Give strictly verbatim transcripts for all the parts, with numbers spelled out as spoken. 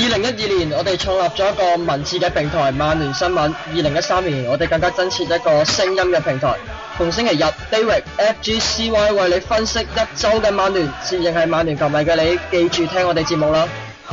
二零一二年，我哋創立咗一個文字嘅平台曼聯新聞。二零一三年，我哋更加增設一個聲音嘅平台。逢星期日 ，David F G C Y 為你分析一周嘅曼聯。自認係曼聯球迷嘅你，記住聽我哋節目啦。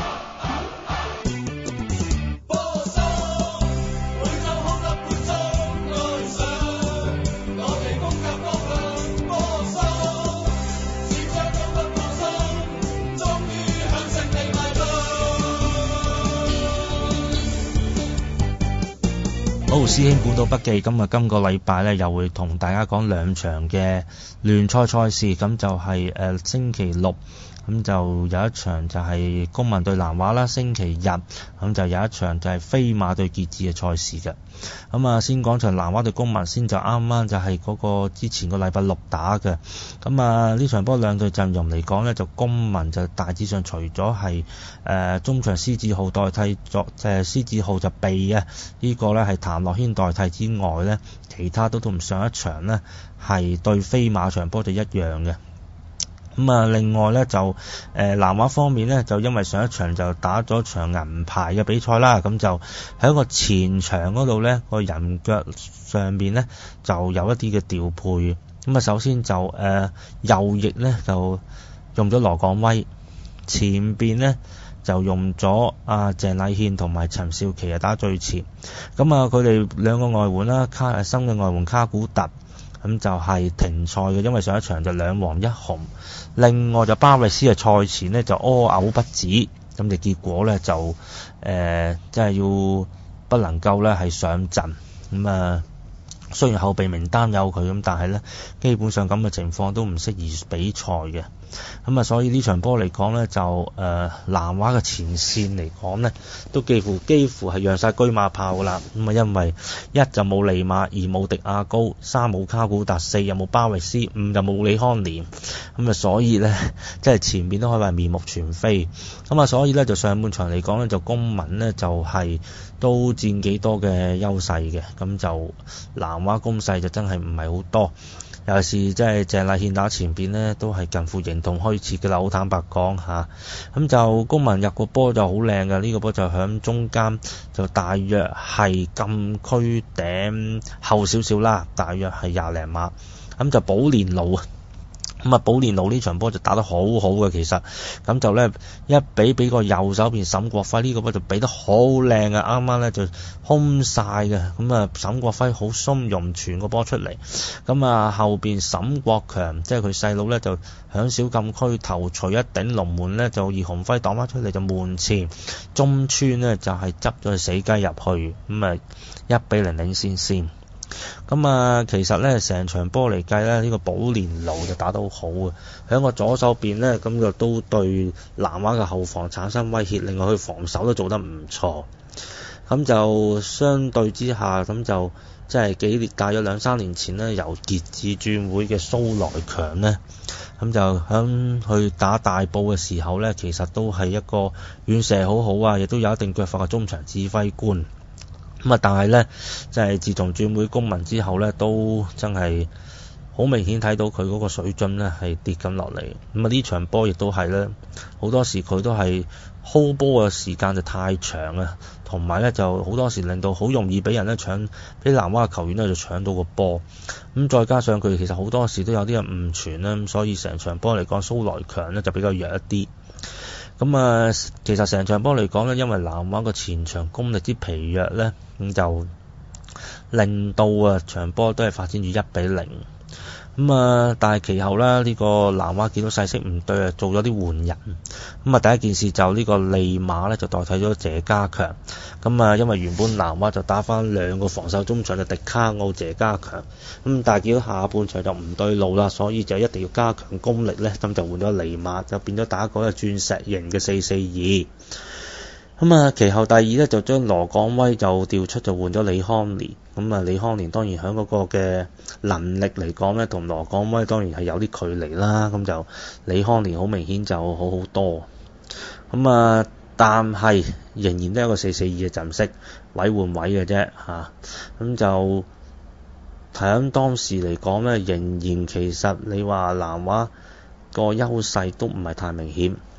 好，師兄本土筆記，今日今個禮拜咧又會同大家講兩場嘅聯賽賽事，咁就係、是、誒、呃、星期六，咁就有一場就係公民對南華啦，星期日咁就有一場就係飛馬對傑志嘅賽事嘅。咁啊，先講場南華對公民先，就啱啱就係嗰個之前個禮拜六打嘅。咁啊，呢場波兩隊陣容嚟講呢，就公民就大致上除咗係誒中場施志浩代替作誒施志浩就避啊，呢、這個呢係譚樂軒代替之外呢，其他都同上一場呢係對飛馬場波就一樣嘅。咁啊，另外咧就誒、呃、南華方面咧，就因為上一場就打咗場銀牌嘅比賽啦，咁就喺個前場嗰度咧，個人腳上邊咧就有一啲嘅調配。咁啊，首先就誒、呃、右翼咧就用咗羅廣威，前邊咧就用咗阿鄭禮憲同埋陳少琪啊打最前。咁啊，佢哋兩個外援啦，卡新嘅外援卡古特。咁就係停賽嘅，因為上一場就兩黃一紅。另外就巴維斯嘅賽前呢就屙嘔不止，咁就結果呢就誒即係要不能夠呢係上陣。咁啊，雖然後備名單有佢咁，但係呢基本上咁嘅情況都唔適宜比賽嘅。咁啊，所以呢場波嚟講呢，就誒、呃、南華嘅前線嚟講呢，都幾乎幾乎係讓晒車馬炮啦。咁啊，因為一就冇利馬，二冇迪亞高，三冇卡古達，四又冇巴維斯，五就冇李康年。咁啊，所以呢，即係前面都可以話面目全非。咁啊，所以呢，就上半場嚟講呢，就公民呢，就係、是、都佔幾多嘅優勢嘅。咁就南華攻勢就真係唔係好多。尤其是即係鄭禮憲打前邊呢，都係近乎形同虛設嘅啦，好坦白講嚇。咁就公民入個波就好靚嘅，呢、這個波就響中間，就大約係禁區頂後少少啦，大約係廿零碼。咁就寶蓮路啊。咁啊，寶蓮路呢場波就打得好好嘅，其實咁就咧一比俾個右手邊沈國輝呢、這個波就俾得好靚啊，啱啱咧就空晒嘅，咁啊沈國輝好鬆容傳個波出嚟，咁啊後邊沈國強即係佢細佬咧就響小禁區頭錘一頂龍門咧，就葉鴻輝擋翻出嚟就門前中村咧就係執咗死雞入去，咁啊一比零領先先。咁啊，其實咧成場波嚟計咧，呢、這個寶蓮路就打得好好啊！喺個左手邊咧，咁就都對南華嘅後防產生威脅，另外佢防守都做得唔錯。咁就相對之下，咁就即係幾年大約兩三年前呢，由傑志轉會嘅蘇萊強呢，咁就響去打大埔嘅時候咧，其實都係一個遠射好好啊，亦都有一定腳法嘅中場指揮官。咁啊，但係咧，即係自從轉會公民之後咧，都真係好明顯睇到佢嗰個水準咧係跌緊落嚟。咁啊，呢場波亦都係咧，好多時佢都係 hold 波嘅時間就太長啊，同埋咧就好多時令到好容易俾人咧搶，俾南華嘅球員咧就搶到個波。咁再加上佢其實好多時都有啲誤傳啦，咁所以成場波嚟講，蘇萊強咧就比較弱一啲。咁啊，其實成場波嚟講咧，因為南華個前場功力之疲弱咧，咁就令到啊場波都係發展住一比零。咁啊，但係其後咧，呢、這個南華見到勢色唔對啊，做咗啲換人。咁啊，第一件事就呢個利馬咧就代替咗謝家強。咁啊，因為原本南華就打翻兩個防守中場嘅迪卡奧、謝家強。咁但係見到下半場就唔對路啦，所以就一定要加強攻力咧，咁就換咗利馬，就變咗打嗰個鑽石型嘅四四二。咁啊，其後第二咧就將羅廣威就調出，就換咗李康年。咁啊，李康年當然喺嗰個嘅能力嚟講咧，同羅廣威當然係有啲距離啦。咁就李康年好明顯就好好多。咁啊，但係仍然都有一個四四二嘅陣式，位換位嘅啫嚇。咁、啊、就喺當時嚟講咧，仍然其實你話南華個優勢都唔係太明顯。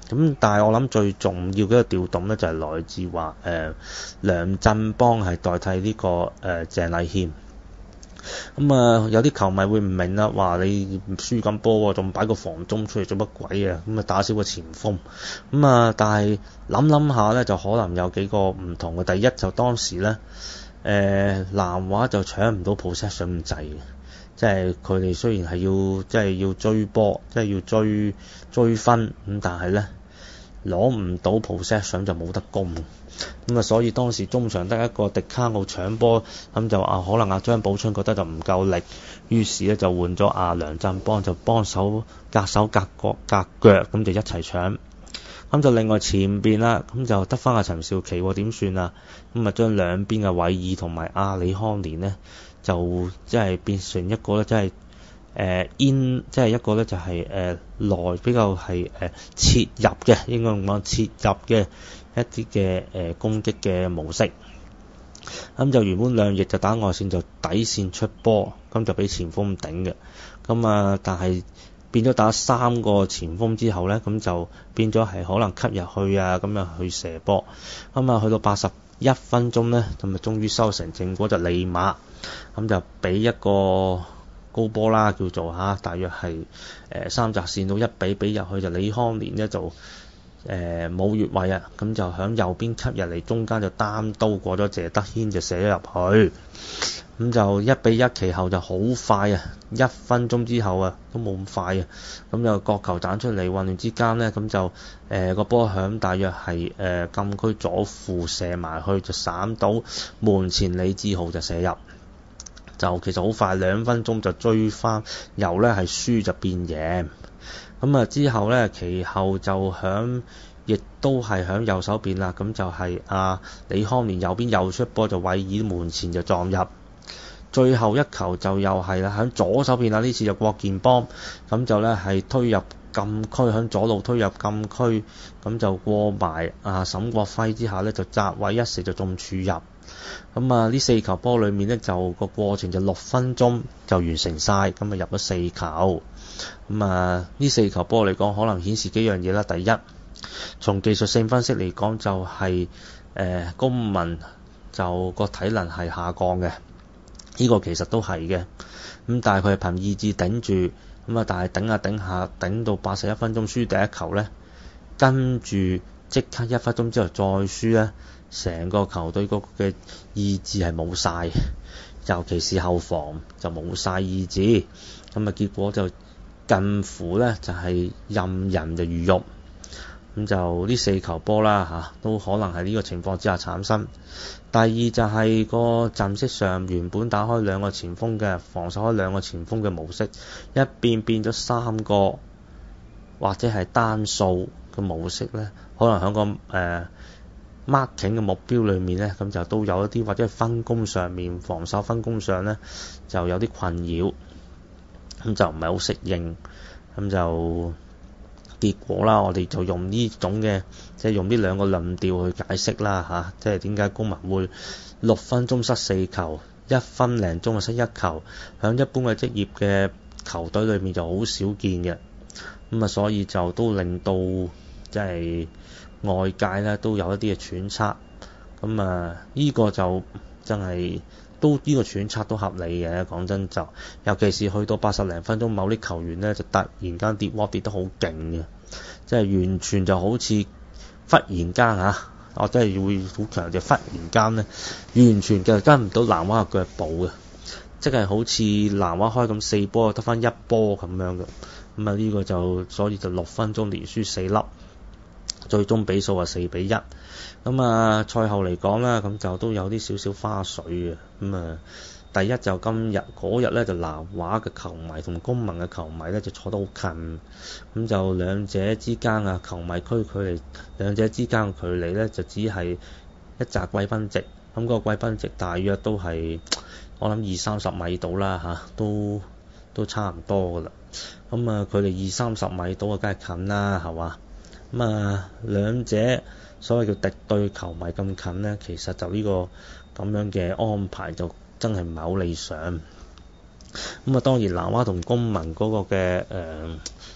咁但係我諗最重要嘅一個調動咧，就係、是、來自話誒、呃、梁振邦係代替呢、這個誒、呃、鄭麗謙。咁啊、嗯，有啲球迷會唔明啦，話你輸緊波喎，仲擺個防中出嚟做乜鬼啊？咁啊，打少個前鋒。咁、嗯、啊，但係諗諗下咧，就可能有幾個唔同嘅。第一就當時咧，誒、呃、南華就搶唔到 possession 咁滯嘅，即係佢哋雖然係要即係要追波，即係要追追分，咁但係咧攞唔到 possession 就冇得攻。咁啊，所以當時中場得一個迪卡奧搶波，咁就啊可能阿張寶春覺得就唔夠力，於是咧就換咗阿梁振邦就幫手隔手隔角隔腳，咁就一齊搶。咁就另外前邊啦，咁就得翻阿陳少琪喎，點算啊？咁啊將兩邊嘅韋爾同埋阿李康年呢，就即係變成一個咧，即係誒 in 即係一個咧就係誒內比較係誒、呃、切入嘅，應該咁講切入嘅。一啲嘅誒攻擊嘅模式，咁就原本兩翼就打外線就底線出波，咁就俾前鋒頂嘅，咁啊但係變咗打三個前鋒之後咧，咁就變咗係可能吸入去啊，咁樣去射波，咁啊去到八十一分鐘咧，咁啊終於收成正果就利馬，咁就俾一個高波啦，叫做嚇、啊，大約係誒、呃、三閘線到一比比入去就李康年咧就。誒冇、呃、越位啊，咁就響右邊吸入嚟，中間就單刀過咗謝德軒就射咗入去，咁就一比一，其後就好快啊，一分鐘之後啊都冇咁快啊，咁就角球彈出嚟混亂之間呢，咁就誒個波響大約係誒、呃、禁區左附射埋去就閃到門前李志豪就射入，就其實好快兩分鐘就追翻，由呢係輸就變贏。咁啊之後咧，其後就響，亦都係響右手邊啦。咁就係阿李康年右邊右出波，就韋爾門前就撞入。最後一球就又係啦，響左手邊啦，呢次就郭建邦，咁就咧係推入禁區，響左路推入禁區，咁就過埋阿沈國輝之下咧，就窄位一射就中柱入。咁啊呢四球波裏面咧，就個過程就六分鐘就完成晒，咁啊入咗四球。咁啊呢四球波嚟講，可能顯示幾樣嘢啦。第一，從技術性分析嚟講，就係、是、誒、呃、公民就個體能係下降嘅，呢、這個其實都係嘅。咁但係佢係憑意志頂住，咁啊但係頂下頂下頂到八十一分鐘輸第一球咧，跟住即刻一分鐘之後再輸咧，成個球隊嗰個嘅意志係冇晒，尤其是後防就冇晒意志，咁啊結果就近乎咧就係、是、任人就魚肉，咁就呢四球波啦嚇，都可能係呢個情況之下產生。第二就係個陣式上原本打開兩個前鋒嘅防守開兩個前鋒嘅模式，一變變咗三個或者係單數嘅模式咧，可能喺個誒、呃、marking 嘅目標裏面咧，咁就都有一啲或者係分工上面防守分工上咧就有啲困擾。咁就唔係好適應，咁就結果啦。我哋就用呢種嘅，即係用呢兩個論調去解釋啦嚇。即係點解公民會六分鐘失四球，一分零鐘就失一球，響一般嘅職業嘅球隊裏面就好少見嘅。咁啊，所以就都令到即係外界咧都有一啲嘅揣測。咁啊，呢個就真係。都呢個揣測都合理嘅，講真就，尤其是去到八十零分鐘，某啲球員咧就突然間跌波跌得好勁嘅，即係完全就好似忽然間嚇，我真係會好強調忽然間咧，完全就跟唔到南華嘅腳步嘅，即係好似南華開咁四波得翻一波咁樣嘅，咁啊呢個就所以就六分鐘連輸四粒。最終比數係四比一，咁啊賽後嚟講啦，咁就都有啲少少花絮嘅，咁啊第一就今日嗰日咧就南華嘅球迷同公民嘅球迷咧就坐得好近，咁就兩者之間啊球迷區距離兩者之間嘅距離咧就只係一紮貴賓席，咁、那、嗰個貴賓席大約都係我諗二三十米到啦嚇，都都差唔多噶啦，咁啊佢哋二三十米到啊，梗係近啦係嘛？咁啊，兩者所謂叫敵對球迷咁近呢，其實就呢個咁樣嘅安排就真係唔係好理想。咁啊，當然南華同公民嗰個嘅誒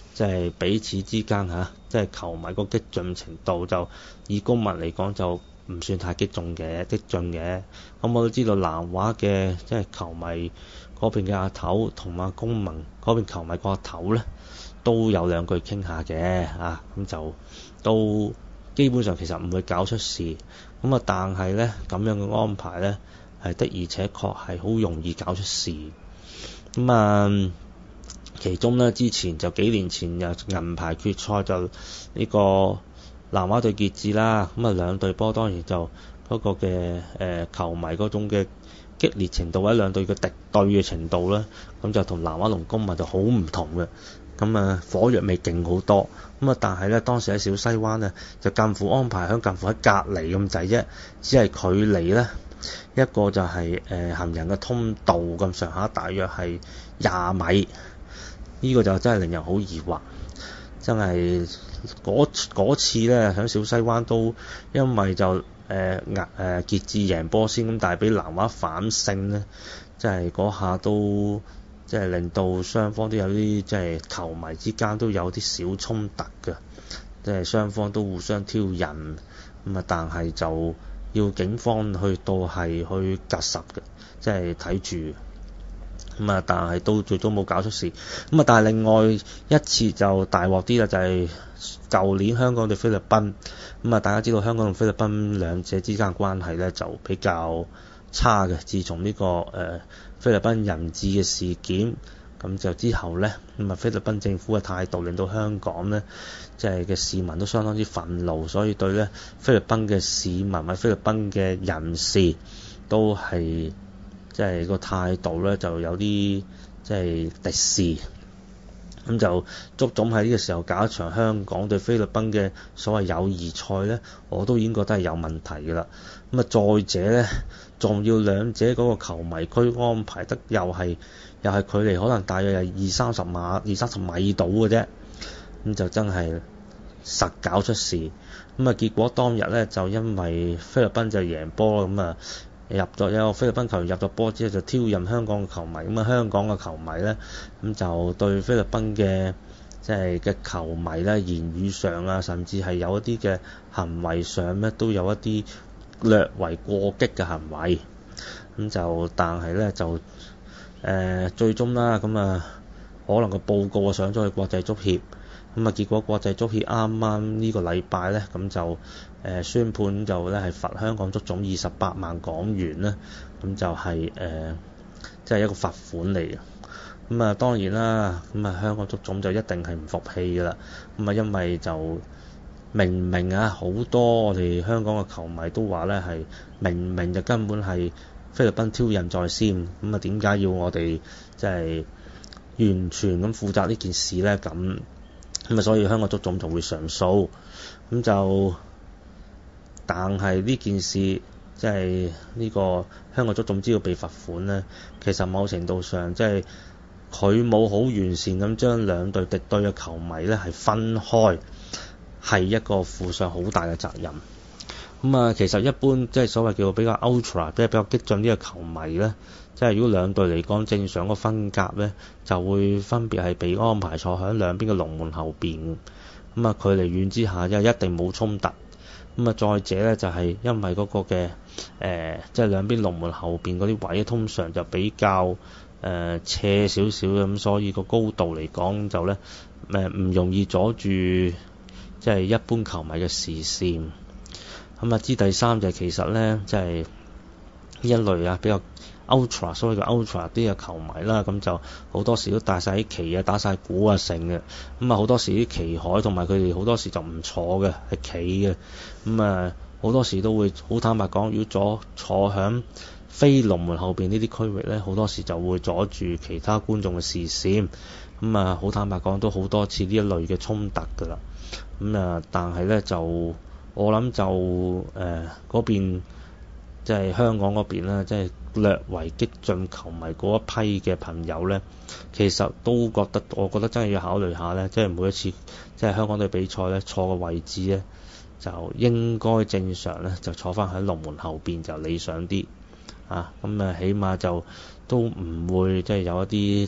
即係彼此之間嚇，即係球迷個激進程度就以公民嚟講就唔算太激進嘅激進嘅。咁我都知道南華嘅即係球迷嗰邊嘅阿頭同埋公民嗰邊球迷個阿頭咧都有兩句傾下嘅啊，咁就都基本上其實唔會搞出事。咁啊，但係咧咁樣嘅安排咧係的而且確係好容易搞出事。咁啊，其中咧之前就幾年前有銀牌決賽就呢個南華對傑志啦。咁啊，兩隊波當然就嗰個嘅誒、呃、球迷嗰種嘅激烈程度或者兩隊嘅敵對嘅程度咧，咁就同南華同公民就好唔同嘅。咁啊，火藥味勁好多。咁啊，但係咧當時喺小西灣咧就近乎安排響近乎喺隔離咁滯啫，只係距離咧一個就係、是、誒、呃、行人嘅通道咁上下，大約係廿米。呢、這個就真係令人好疑惑，真係嗰次咧喺小西灣都因為就誒壓誒傑志贏波先，咁但係俾南華反勝咧，即係嗰下都即係令到雙方都有啲即係球迷之間都有啲小衝突嘅，即係雙方都互相挑釁咁啊，但係就要警方去到係去核實嘅，即係睇住。咁啊，但係都最終冇搞出事。咁啊，但係另外一次就大鑊啲啦，就係、是、舊年香港對菲律賓。咁啊，大家知道香港同菲律賓兩者之間嘅關係咧就比較差嘅。自從呢、這個誒、呃、菲律賓人質嘅事件，咁就之後咧，咁啊菲律賓政府嘅態度令到香港咧，即係嘅市民都相當之憤怒，所以對咧菲律賓嘅市民或者菲律賓嘅人士都係。即係個態度咧就有啲即係敵視，咁就足總喺呢個時候搞一場香港對菲律賓嘅所謂友誼賽咧，我都已經覺得係有問題㗎啦。咁啊，再者咧，仲要兩者嗰個球迷區安排得又係又係距離可能大約係二三十碼、二三十米到嘅啫，咁就真係實搞出事。咁啊，結果當日咧就因為菲律賓就贏波咁啊。入咗有個菲律賓球員入咗波之後就挑釁香港嘅球迷，咁啊香港嘅球迷咧咁就對菲律賓嘅即係嘅球迷咧言語上啊，甚至係有一啲嘅行為上咧都有一啲略為過激嘅行為，咁就但係咧就誒、呃、最終啦，咁啊可能個報告啊上咗去國際足協。咁啊，結果國際足協啱啱呢個禮拜咧，咁就誒、呃、宣判就咧係罰香港足總二十八萬港元啦，咁就係誒即係一個罰款嚟嘅。咁啊，當然啦，咁啊香港足總就一定係唔服氣㗎啦。咁啊，因為就明明啊好多我哋香港嘅球迷都話咧係明明就根本係菲律賓挑釁在先，咁啊點解要我哋即係完全咁負責呢件事咧？咁咁啊，所以香港足總就會上訴，咁就，但係呢件事即係呢個香港足總只要被罰款咧，其實某程度上即係佢冇好完善咁將兩隊敵對嘅球迷咧係分開，係一個負上好大嘅責任。咁啊，其實一般即係所謂叫做比較 ultra， 即係比較激進啲嘅球迷咧，即係如果兩隊嚟講正常個分隔咧，就會分別係被安排坐喺兩邊嘅龍門後邊。咁啊，距離遠之下，因為一定冇衝突。咁啊，再者咧就係、是、因為嗰個嘅誒、呃，即係兩邊龍門後邊嗰啲位，通常就比較誒、呃、斜少少咁，所以個高度嚟講就咧誒唔容易阻住即係一般球迷嘅視線。咁啊，之第三就係其實咧，即係呢一類啊比較 ultra， 所謂嘅 ultra 啲嘅球迷啦，咁就好多時都帶晒啲旗啊，打晒鼓啊，成嘅。咁啊，好多時啲旗海同埋佢哋好多時就唔坐嘅，係企嘅。咁啊，好多時都會好坦白講，如果坐坐響非龍門後邊呢啲區域咧，好多時就會阻住其他觀眾嘅視線。咁啊，好坦白講，都好多次呢一類嘅衝突㗎啦。咁啊，但係咧就我諗就誒嗰、呃、邊即係香港嗰邊啦，即係略為激進球迷嗰一批嘅朋友咧，其實都覺得，我覺得真係要考慮下咧，即係每一次即係香港隊比賽咧，坐嘅位置咧就應該正常咧，就坐翻喺龍門後邊就理想啲啊。咁啊，起碼就都唔會即係有一啲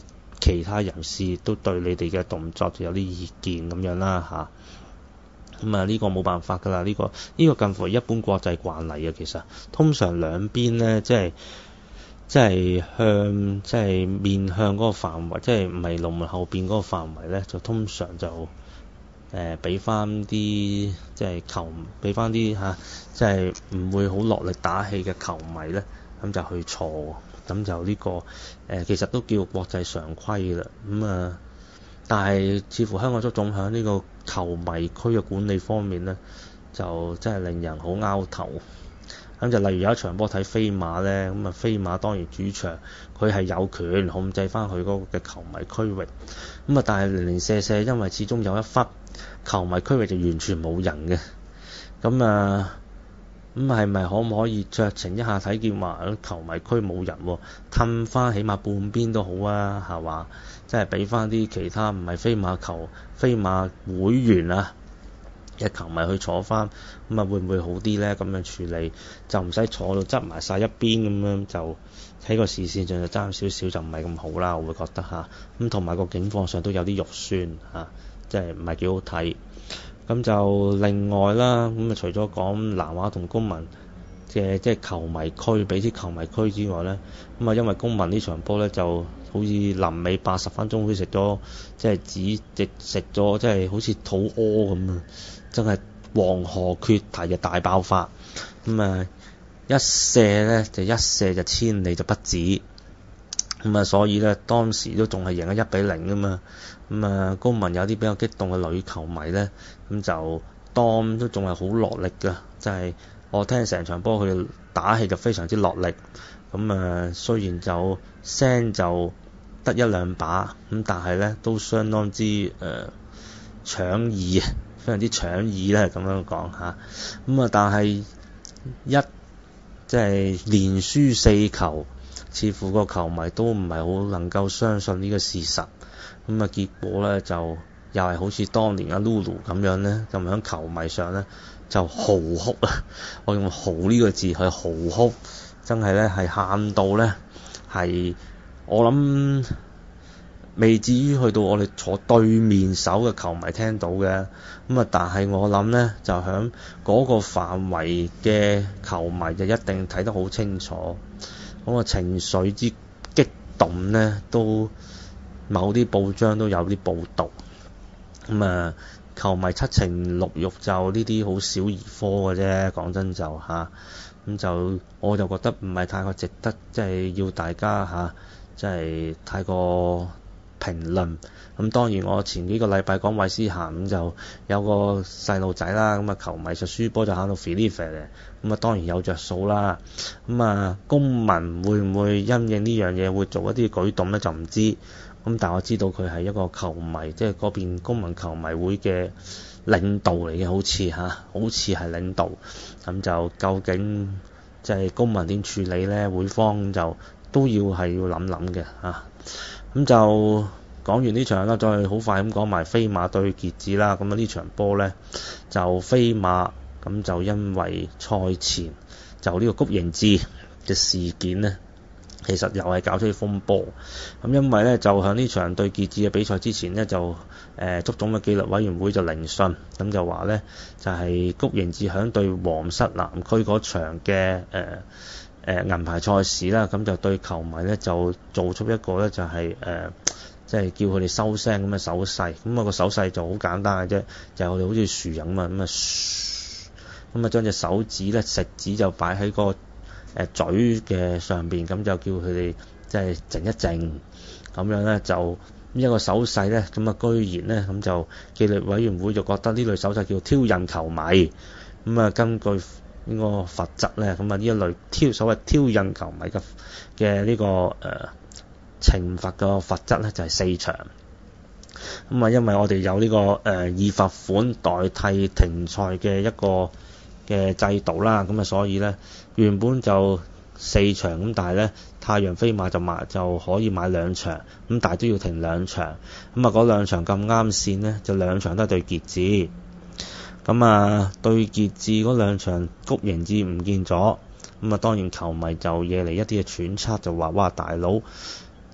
其他人士都對你哋嘅動作就有啲意見咁樣啦嚇。咁啊呢個冇辦法㗎啦，呢、呢個呢、呢個近乎一般國際慣例啊。其實通常兩邊咧，即係即係向即係面向嗰個範圍，即係唔係龍門後邊嗰個範圍咧，就通常就誒俾翻啲即係球，俾翻啲嚇，即係唔會好落力打氣嘅球迷咧，咁就去坐。咁就呢、呢個誒、呃、其實都叫國際常規啦。咁啊，但係似乎香港足總喺呢個球迷區嘅管理方面咧，就真係令人好拗頭。咁就例如有一場波睇飛馬咧，咁啊飛馬當然主場佢係有權控制翻佢嗰個嘅球迷區域。咁啊，但係零零舍舍，因為始終有一忽球迷區域就完全冇人嘅。咁啊，咁係咪可唔可以酌情一下睇見話球迷區冇人喎，褪翻起碼半邊都好啊，係嘛？即係俾翻啲其他唔係飛馬球飛馬會員啊嘅球迷去坐翻，咁啊會唔會好啲咧？咁樣處理就唔使坐到側埋晒一邊咁樣，就喺個視線上就爭少少就唔係咁好啦，我會覺得嚇。咁同埋個景況上都有啲肉酸嚇，即係唔係幾好睇。咁就另外啦，咁啊除咗講南華同公民嘅即係球迷區俾啲球迷區之外咧，咁啊因為公民呢場波咧就好似臨尾八十分鐘好似食咗即係只直食咗即係好似肚屙咁啊！真係黃河決堤嘅大爆發，咁啊一射咧就一射就千里就不止，咁啊所以咧當時都仲係贏咗一比零噶嘛。咁啊公民有啲比較激動嘅女球迷咧，咁就當都仲係好落力㗎，即係我聽成場波佢打氣就非常之落力。咁啊雖然就聲就得一兩把，咁但係咧都相當之誒搶耳，非常之搶耳咧咁樣講嚇。咁啊但係一即係連輸四球，似乎個球迷都唔係好能夠相信呢個事實。咁啊結果咧就又係好似當年阿 Lulu 咁樣咧，咁喺球迷上咧就嚎哭啊！我用嚎呢個字去嚎哭，真係咧係喊到咧係我諗未至於去到我哋坐對面手嘅球迷聽到嘅。咁啊但係我諗咧就喺嗰個範圍嘅球迷就一定睇得好清楚，咁啊情緒之激動咧都某啲報章都有啲報導。咁啊球迷七情六欲就呢啲好小兒科嘅啫，講真就嚇，咁就我就覺得唔係太過值得，即係要大家嚇，即係太過評論。咁當然我前幾個禮拜講韋斯咸，咁就有個細路仔啦，咁啊球迷就輸波就喊到 Philippe 嘅，咁啊當然有着數啦。咁啊公民會唔會因應呢樣嘢會做一啲舉動咧就唔知。咁但係我知道佢係一個球迷，即係嗰邊公民球迷會嘅領導嚟嘅，好似嚇，好似係領導。咁就究竟即係公民點處理咧？會方就都要係要諗諗嘅嚇。咁就講完呢場啦，再好快咁講埋飛馬對傑志啦。咁啊呢場波咧就飛馬咁就因為賽前就呢個谷盈智嘅事件咧，其實又係搞出啲風波。咁因為咧就喺呢場對傑志嘅比賽之前咧就誒足總嘅紀律委員會就聆訊，咁就話咧就係、是、谷盈智喺對皇室南區嗰場嘅誒誒銀牌賽事啦，咁就對球迷咧就做出一個咧就係誒即係叫佢哋收聲咁嘅手勢。咁啊個手勢就好簡單嘅啫，就係我哋好似樹人咁啊咁啊噓，咁啊將隻手指咧食指就擺喺個誒嘴嘅上邊，咁就叫佢哋即係靜一靜，咁樣咧就一個手勢咧，咁啊居然咧咁就紀律委員會就覺得呢類手勢叫挑釁球迷，咁啊根據呢個罰則咧，咁啊呢一類挑所謂挑釁球迷嘅嘅呢個誒、呃、懲罰嘅罰則咧就係、是、四場。咁啊因為我哋有呢、這個誒、呃、以罰款代替停賽嘅一個嘅制度啦，咁啊所以咧原本就四場，咁但係咧太陽飛馬就買就可以買兩場，咁但係都要停兩場。咁啊嗰兩場咁啱線咧，就兩場都係對傑志。咁啊對傑志嗰兩場谷盈智唔見咗，咁啊當然球迷就惹嚟一啲嘅揣測，就話哇大佬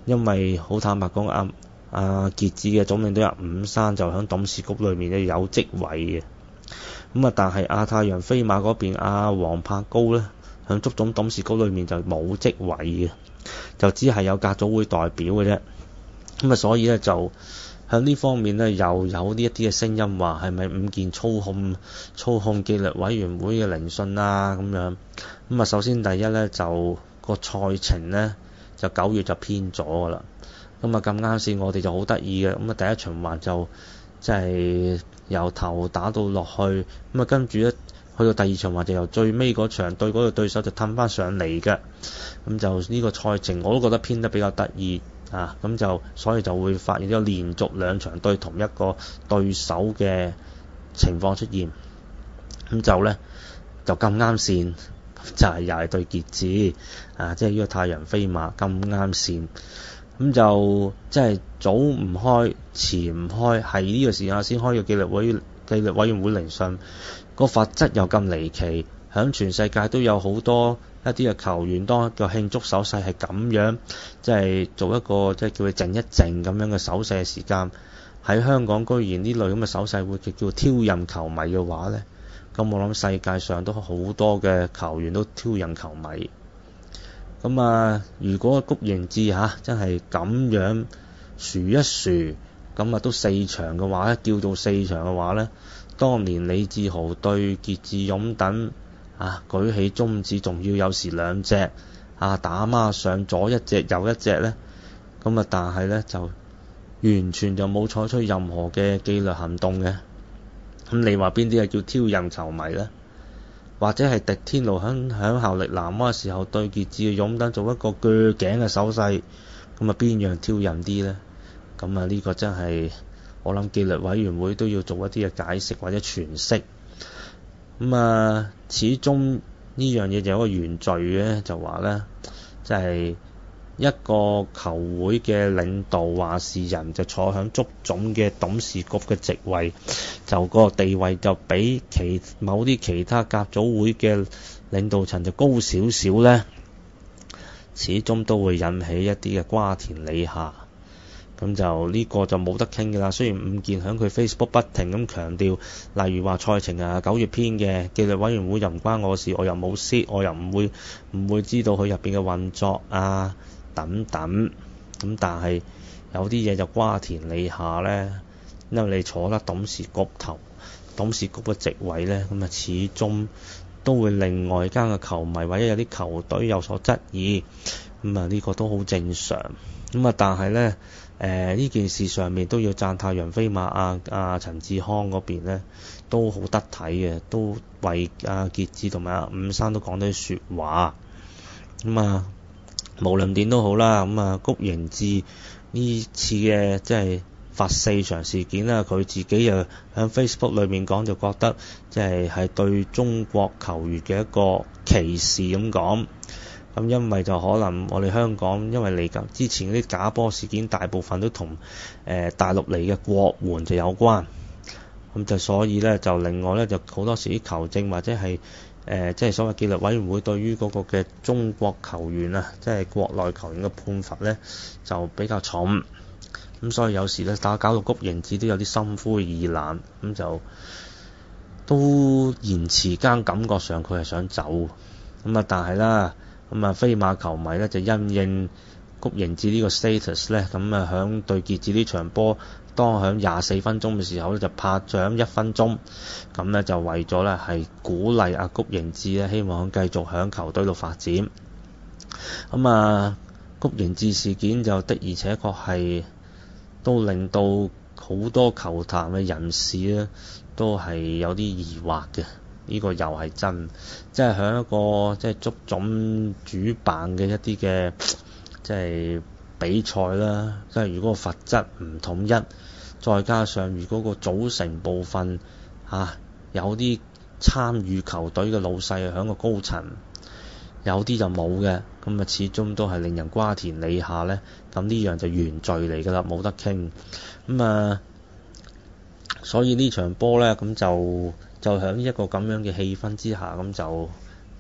因為好坦白講，阿阿傑志嘅總領隊阿伍山就喺董事局裏面咧有職位嘅。咁啊，但係阿太陽飛馬嗰邊阿黃柏高咧，喺足總董事局裏面就冇職位嘅，就只係有甲組會代表嘅啫。咁啊，所以咧就喺呢方面咧又有呢一啲嘅聲音話係咪伍健操控操控紀律委員會嘅聆訊啊咁樣。咁啊，首先第一咧就個賽程咧就九月就編咗㗎啦。咁啊，咁啱先我哋就好得意嘅，咁啊第一循環就即係由頭打到落去，咁啊跟住咧去到第二循環就由最尾嗰場對嗰個對手就褪翻上嚟嘅。咁就呢個賽程我都覺得編得比較得意啊，咁就所以就會發現咗連續兩場對同一個對手嘅情況出現。咁就咧就咁啱線，就係又係對傑志啊，即係呢個太陽飛馬咁啱線。咁就即係早唔開，遲唔開，係呢個時間先開個紀律委紀律委員會聆訊。個法則又咁離奇，響全世界都有好多一啲嘅球員當個慶祝手勢係咁樣，即係做一個即係叫佢靜一靜咁樣嘅手勢嘅時間。喺香港居然呢類咁嘅手勢會叫叫挑釁球迷嘅話呢，咁我諗世界上都好多嘅球員都挑釁球迷。咁啊，如果谷盈志嚇真係咁樣數一數，咁啊都四場嘅話咧，叫到四場嘅話咧，當年李志豪對傑志勇等啊舉起中指，仲要有時兩隻啊打孖上左一隻右一隻咧，咁啊但係咧就完全就冇採取任何嘅紀律行動嘅。咁你話邊啲係叫挑釁球迷咧？或者係迪天奴響響效力南灣嘅時候對傑志嘅勇等做一個鋸頸嘅手勢，咁啊邊樣挑釁啲呢？咁啊呢個真係我諗紀律委員會都要做一啲嘅解釋或者詮釋。咁啊始終呢樣嘢就有一個原罪嘅，就話呢，即係一個球會嘅領導話事人就坐響足總嘅董事局嘅席位，就個地位就比其某啲其他甲組會嘅領導層就高少少呢，始終都會引起一啲嘅瓜田李下。咁就呢個就冇得傾㗎啦。雖然伍健響佢 Facebook 不停咁強調，例如話賽程啊九月編嘅紀律委員會又唔關我事，我又冇 sit，我又唔會唔會知道佢入邊嘅運作啊等等。咁但係有啲嘢就瓜田李下呢，因為你坐得董事局頭，董事局嘅席位呢，咁啊始終都會令外間嘅球迷或者有啲球隊有所質疑。咁啊呢個都好正常。咁啊但係呢。誒呢、呃、件事上面都要讚太陽飛馬啊啊陳志康嗰邊咧都好得體嘅，都為啊傑志同埋阿伍山都講啲説話。咁、嗯、啊無論點都好啦，咁、嗯、啊谷盈志呢次嘅即係罰四場事件啦，佢自己又喺 Facebook 裏面講，就覺得即係係對中國球員嘅一個歧視咁講。咁因為就可能我哋香港因為嚟緊之前嗰啲假波事件，大部分都同誒、呃、大陸嚟嘅國援就有關，咁就所以咧就另外咧就好多時啲球證或者係誒、呃、即係所謂紀律委員會對於嗰個嘅中國球員啊，即係國內球員嘅判罰咧就比較重，咁所以有時咧打搞到谷盈志都有啲心灰意冷，咁就都言辭間感覺上佢係想走，咁啊但係啦。咁啊，飛馬球迷咧就因應谷盈志呢個 status 咧，咁啊響對傑志呢場波，當響廿四分鐘嘅時候咧就拍掌一分鐘，咁咧就為咗咧係鼓勵阿谷盈志咧，希望繼續響球隊度發展。咁啊，谷盈志事件就的而且確係都令到好多球壇嘅人士咧都係有啲疑惑嘅。呢個又係真，即係喺一個即係足總主辦嘅一啲嘅即係比賽啦。即係如果個罰則唔統一，再加上如果個組成部分嚇、啊、有啲參與球隊嘅老細喺個高層，有啲就冇嘅，咁啊始終都係令人瓜田李下咧。咁呢樣就原罪嚟㗎啦，冇得傾。咁啊，所以呢場波咧咁就。就喺一個咁樣嘅氣氛之下，咁就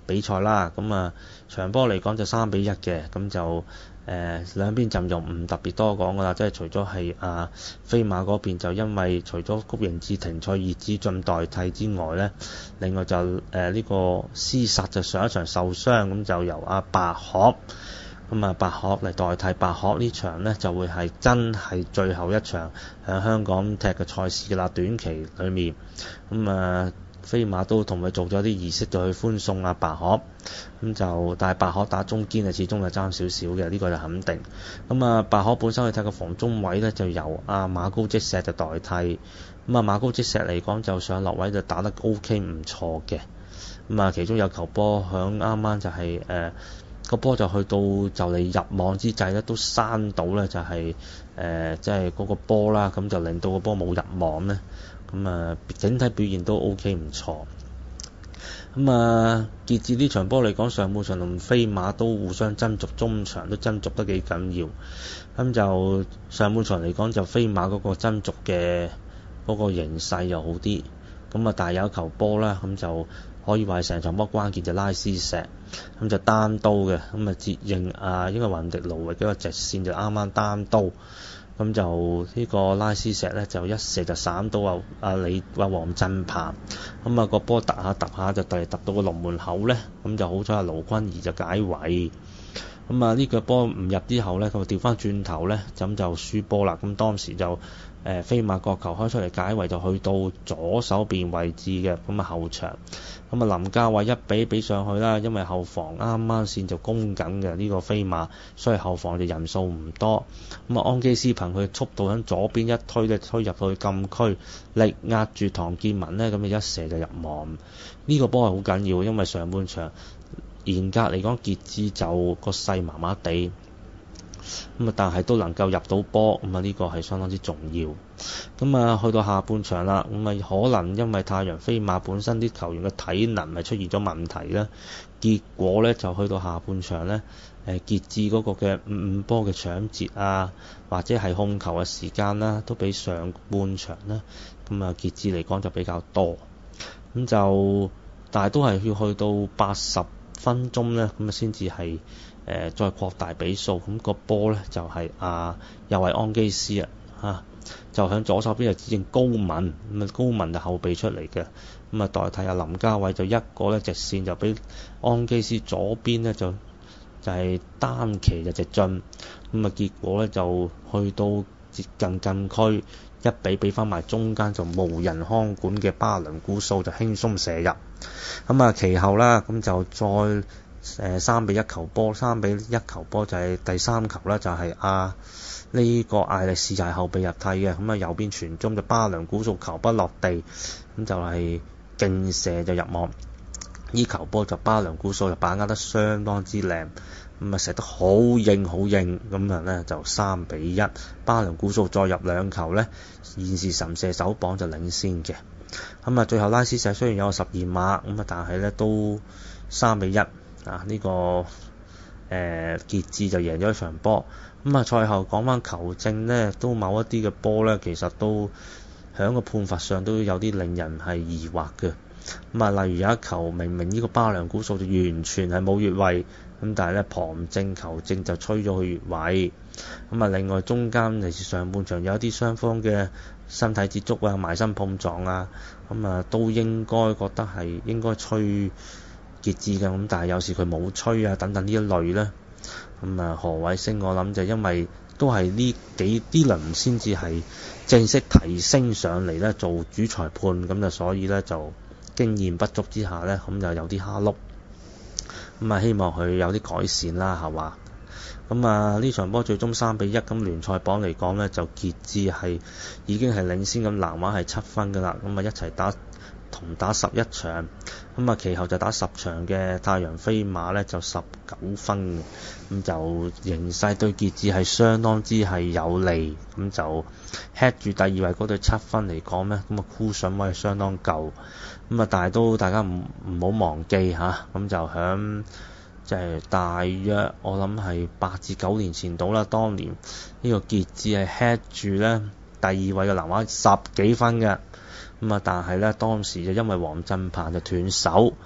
比賽啦。咁啊場波嚟講就三比一嘅，咁就誒兩邊陣容唔特別多講噶啦，即係除咗係啊飛馬嗰邊就因為除咗谷盈志停賽葉子俊代替之外咧，另外就誒呢、呃這個施薩就上一場受傷，咁就由阿白鶴咁啊白鶴嚟代替。白鶴呢場呢就會係真係最後一場喺香港踢嘅賽事啦，短期裡面咁啊。飛馬都同佢做咗啲儀式，就去歡送阿白鶴，咁就但係白鶴打中堅啊，始終係爭少少嘅，呢個就肯定。咁啊，白鶴本身去踢個防中位呢，就由阿馬高積石就代替。咁啊，馬高積石嚟講就上落位就打得 OK 唔錯嘅。咁啊，其中有球波響啱啱就係誒個波就去到就嚟入網之際咧，都閂到咧就係誒即係嗰個波啦，咁就令到個波冇入網咧。咁啊，整體表現都 OK 唔錯。咁啊，傑志呢場波嚟講，上半場同飛馬都互相爭逐，中場都爭逐得幾緊要。咁就上半場嚟講，就飛馬嗰個爭逐嘅嗰個形勢又好啲。咁啊，但係有一球波啦，咁就可以話係成場波關鍵就拉斯石，咁就單刀嘅，咁啊接應啊應該雲迪盧域嗰個直線就啱啱單刀。咁就呢個拉斯石咧就一射就散到啊啊李啊黃振鵬，咁啊個波揼下揼下就突嚟揼到個龍門口咧，咁就好彩啊盧坤儀就解圍。咁啊呢個波唔入之後咧，佢調翻轉頭咧，咁就輸波啦。咁當時就誒、呃、飛馬角球開出嚟解圍，就去到左手邊位置嘅，咁啊後場。咁啊林家偉一比比上去啦，因為後防啱啱線就攻緊嘅呢個飛馬，所以後防就人數唔多。咁啊安基斯憑佢速度喺左邊一推咧，推入去禁區，力壓住唐建文咧，咁啊一射就入網。呢、這個波係好緊要，因為上半場嚴格嚟講，傑志就個勢麻麻地，咁啊但係都能夠入到波，咁啊呢個係相當之重要。咁啊去到下半場啦，咁啊可能因為太陽飛馬本身啲球員嘅體能係出現咗問題啦，結果咧就去到下半場咧，誒傑志嗰個嘅五五波嘅搶截啊，或者係控球嘅時間啦，都比上半場啦，咁啊傑志嚟講就比較多，咁就但係都係要去到八十分鐘咧，咁啊先至係誒再擴大比數，咁、個波咧就係、是、啊又係安基斯啊嚇，就響左手邊就指認高文，咁啊高文就後備出嚟嘅，咁啊代替阿林家偉就一個咧直線就俾安基斯左邊咧就就係、是、單騎就直進，咁啊結果咧就去到接近禁區一比比翻埋中間就無人看管嘅巴倫古素就輕鬆射入，咁啊其後啦咁就再誒三、呃、比一球波，三比一球波就係第三球啦，就係阿呢個艾力士就係後備入替嘅，咁啊右邊傳中就巴倫古素球不落地，咁就係勁射就入網。呢球波就巴倫古素就把握得相當之靚，咁啊射得好硬好硬，咁啊咧就三比一，巴倫古素再入兩球咧，現時神射手榜就領先嘅。咁啊最後拉斯石雖然有十二碼，咁啊但係咧都三比一啊呢、這個誒傑志就贏咗一場波。咁啊賽後講翻球證咧，都某一啲嘅波咧其實都喺個判罰上都有啲令人係疑惑嘅。咁啊，例如有一球明明呢個巴良古數就完全係冇越位，咁但係咧旁證球證就吹咗去越位。咁啊，另外中間尤其是上半場有一啲雙方嘅身體接觸啊、埋身碰撞啊，咁啊都應該覺得係應該吹傑志嘅，咁但係有時佢冇吹啊等等呢一類咧。咁啊何偉星我諗就因為都係呢幾啲輪先至係正式提升上嚟咧做主裁判，咁就所以咧就經驗不足之下咧，咁就有啲蝦碌，咁啊希望佢有啲改善啦，係嘛？咁啊呢場波最終三比一，咁聯賽榜嚟講咧就傑志係已經係領先，咁南華係七分噶啦，咁啊一齊打同打十一場，咁啊其後就打十場嘅太陽飛馬咧就十九分，咁就形勢對傑志係相當之係有利，咁就 head 住第二位嗰隊七分嚟講咧，咁啊箍筍位係相當夠，咁啊但係都大家唔唔好忘記嚇，咁就響即係大約我諗係八至九年前到啦，當年呢個傑志係 head 住咧第二位嘅南華十幾分嘅。咁啊，但係咧當時就因為黃振鵬就斷手，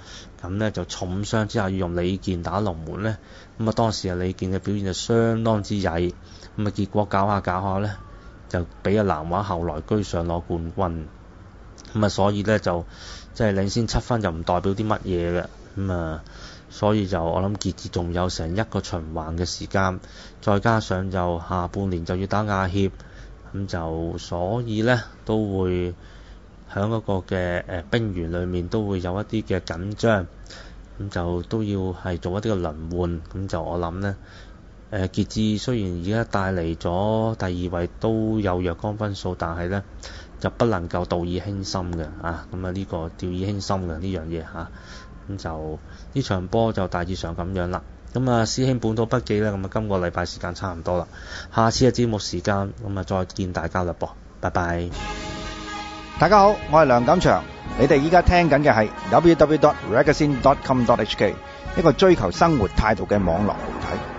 咁咧就重傷之下要用李健打龍門咧，咁啊當時啊李健嘅表現就相當之曳，咁啊結果搞下搞下咧就俾阿南華後來居上攞冠軍，咁啊所以咧就即係領先七分就唔代表啲乜嘢嘅，咁啊所以就我諗傑志仲有成一個循環嘅時間，再加上就下半年就要打亞協，咁就所以咧都會喺嗰個嘅誒兵員裏面都會有一啲嘅緊張，咁就都要係做一啲嘅輪換，咁就我諗呢，誒傑志雖然而家帶嚟咗第二位都有若干分數，但係呢就不能夠掉以輕心嘅啊，咁啊呢個掉以輕心嘅呢樣嘢嚇，咁就呢場波就大致上咁樣啦。咁啊師兄本土筆記呢，咁啊今個禮拜時間差唔多啦，下次嘅節目時間咁啊再見大家啦噃，拜拜。 大家好，我係梁錦祥，你哋依家聽緊嘅係 w w w dot ragazine dot com dot h k 一個追求生活態度嘅網絡媒體。